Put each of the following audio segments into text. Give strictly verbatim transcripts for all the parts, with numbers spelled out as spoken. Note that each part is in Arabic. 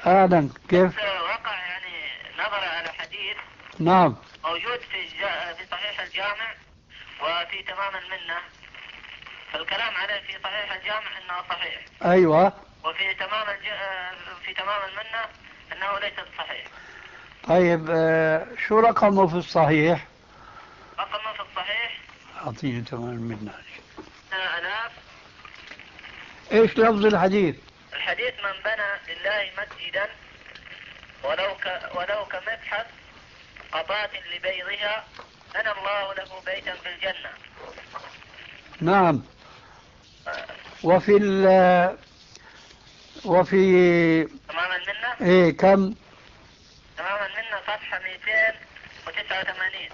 أهلا، كيف؟ وقع يعني نظر على حديث نعم موجود في الجا... في صحيح الجامع وفي تمام المنة. فالكلام عليه في صحيح الجامع انه صحيح. أيوة. وفي تمام الج... في تمام المنة انه ليس صحيح. طيب آه شو رقمه في الصحيح؟ رقمه في الصحيح أعطيني تمام المنة. آلاف. إيش لفظ الحديث؟ الحديث من بنى لله مسجدا ولو ك... ولو كمبحث قطعة لبيضها بنى الله له بيتا في الجنة. نعم. وفي ال وفي تمام المنة. إيه كم؟ تمام المنة صفحة مئتين وتسعة وثمانين.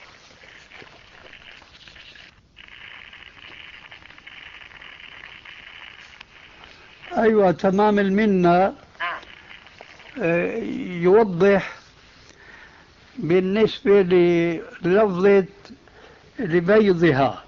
أيوة تمام المنة. نعم. آه يوضح بالنسبة للفظة لبيضها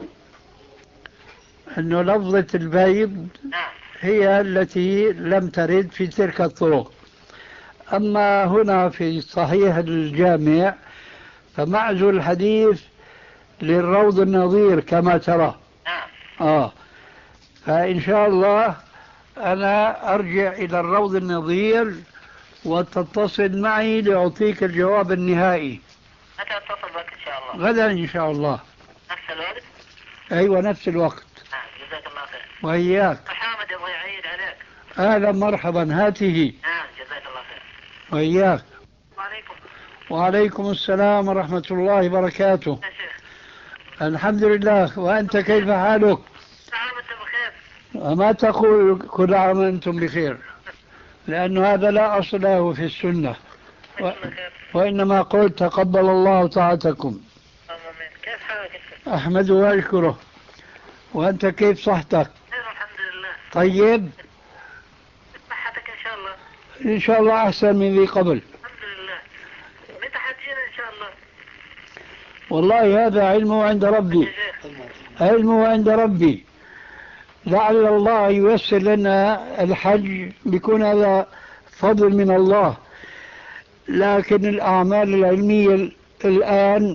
أنه لفظة البيض نعم. هي التي لم ترد في تلك الطرق. أما هنا في صحيح الجامع فمعزو الحديث للروض النظير كما ترى. نعم. آه فإن شاء الله أنا أرجع إلى الروض النظير وتتصل معي لأعطيك الجواب النهائي. متى أتصل بك إن شاء الله؟ غدا إن شاء الله. نفس الوقت؟ أيوة نفس الوقت. نعم. جزاك الله خير. وإياك. محمد يبغى يعيد عليك. أهلا مرحبا، هاته. نعم. جزاك الله خير. وإياك. وعليكم. وعليكم السلام ورحمة الله وبركاته. يا شيخ. الحمد لله، وأنت كيف حالك؟ نعم أنت بخير. وما تقول كل عام وأنتم بخير، لأن هذا لا أصل له في السنة، و... وإنما قلت تقبل الله طاعتكم. آمين. كيف حالك أنت؟ أحمده وأشكره. وأنت كيف صحتك؟ الحمد لله. طيب. صحتك إن شاء الله. إن شاء الله أحسن من ذي قبل. الحمد لله. متى حتجينا إن شاء الله؟ والله هذا علمه عند ربي، علمه عند ربي. لعل الله ييسر لنا الحج، بيكون هذا فضل من الله، لكن الأعمال العلمية الآن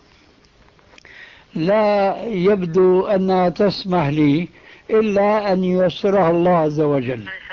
لا يبدو أنها تسمح لي إلا أن ييسرها الله عز وجل.